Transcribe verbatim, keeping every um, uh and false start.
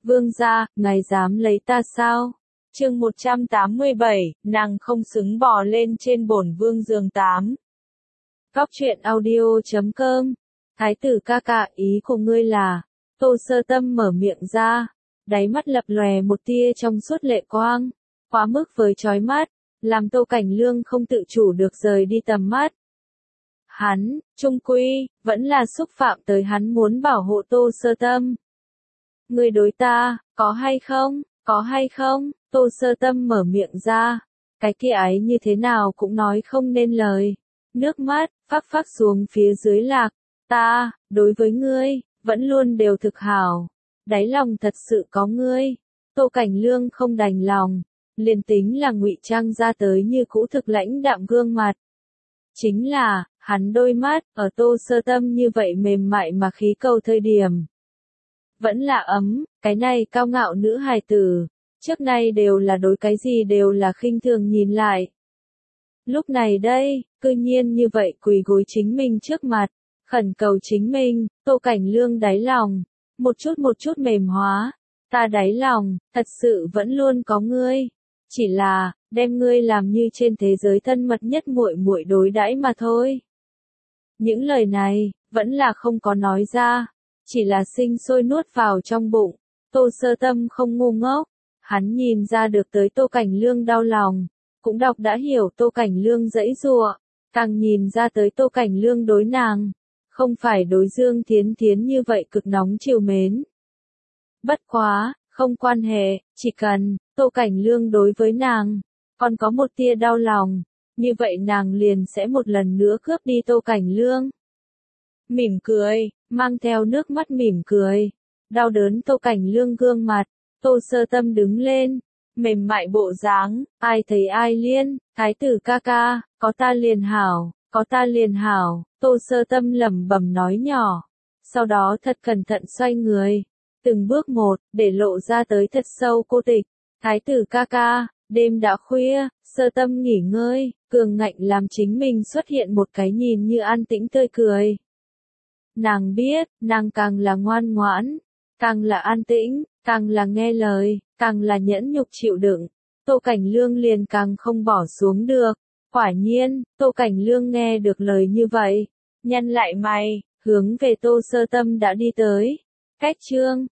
Vương gia, ngài dám lấy ta sao? Chương một trăm tám mươi bảy, nàng không xứng bò lên trên bổn vương giường tám. Góc truyện audio chấm com. Thái tử ca ca, ý của ngươi là, Tô Sơ Tâm mở miệng ra, đáy mắt lập lòe một tia trong suốt lệ quang, quá mức với chói mắt, làm Tô Cảnh Lương không tự chủ được rời đi tầm mắt. Hắn, trung quy, vẫn là xúc phạm tới hắn muốn bảo hộ Tô Sơ Tâm. Ngươi đối ta, có hay không, có hay không, Tô Sơ Tâm mở miệng ra, cái kia ấy như thế nào cũng nói không nên lời, nước mắt, phắc phắc xuống phía dưới lạc, ta, đối với ngươi, vẫn luôn đều thực hảo, đáy lòng thật sự có ngươi, Tô Cảnh Lương không đành lòng, liền tính là ngụy trang ra tới như cũ thực lãnh đạm gương mặt. Chính là, hắn đôi mắt, ở Tô Sơ Tâm như vậy mềm mại mà khí cầu thời điểm. Vẫn là ấm, cái này cao ngạo nữ hài tử, trước nay đều là đối cái gì đều là khinh thường nhìn lại. Lúc này đây, cư nhiên như vậy quỳ gối chính mình trước mặt, khẩn cầu chính mình, Tô Cảnh Lương đáy lòng, một chút một chút mềm hóa, ta đáy lòng, thật sự vẫn luôn có ngươi, chỉ là, đem ngươi làm như trên thế giới thân mật nhất muội muội đối đãi mà thôi. Những lời này, vẫn là không có nói ra, chỉ là sinh sôi nuốt vào trong bụng, Tô Sơ Tâm không ngu ngốc, hắn nhìn ra được tới Tô Cảnh Lương đau lòng, cũng đọc đã hiểu Tô Cảnh Lương giãy giụa, càng nhìn ra tới Tô Cảnh Lương đối nàng, không phải đối Dương Thiến Thiến như vậy cực nóng trìu mến. Bất quá, không quan hệ, chỉ cần, Tô Cảnh Lương đối với nàng, còn có một tia đau lòng, như vậy nàng liền sẽ một lần nữa cướp đi Tô Cảnh Lương. Mỉm cười, mang theo nước mắt mỉm cười, đau đớn Tô Cảnh Lương gương mặt, Tô Sơ Tâm đứng lên, mềm mại bộ dáng, ai thấy ai liên, thái tử ca ca, có ta liền hảo, có ta liền hảo, Tô Sơ Tâm lẩm bẩm nói nhỏ, sau đó thật cẩn thận xoay người, từng bước một, để lộ ra tới thật sâu cô tịch, thái tử ca ca, đêm đã khuya, Sơ Tâm nghỉ ngơi, cường ngạnh làm chính mình xuất hiện một cái nhìn như an tĩnh tươi cười. Nàng biết, nàng càng là ngoan ngoãn, càng là an tĩnh, càng là nghe lời, càng là nhẫn nhục chịu đựng, Tô Cảnh Lương liền càng không bỏ xuống được. Quả nhiên, Tô Cảnh Lương nghe được lời như vậy, nhăn lại mày, hướng về Tô Sơ Tâm đã đi tới. Cách chương